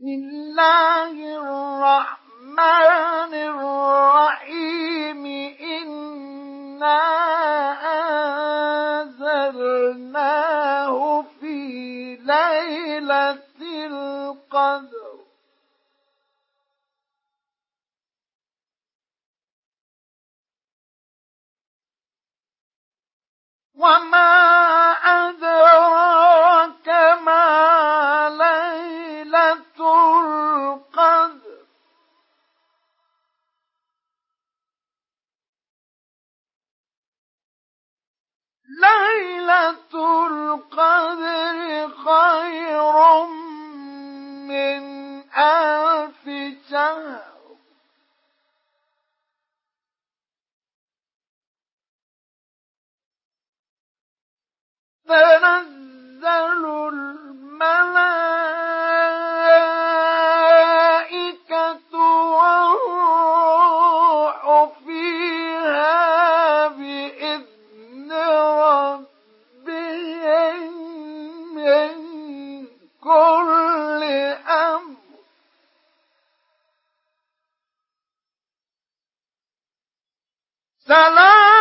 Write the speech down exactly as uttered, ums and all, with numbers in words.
بسم الله الرحمن الرحيم إنا أنزلناه في ليلة القدر وما أدراك ما ليلة القدر ليلة القدر خير من ألف شهر تنزل الملائكة والروح فيها بإذن ربهم من كل أمر سلام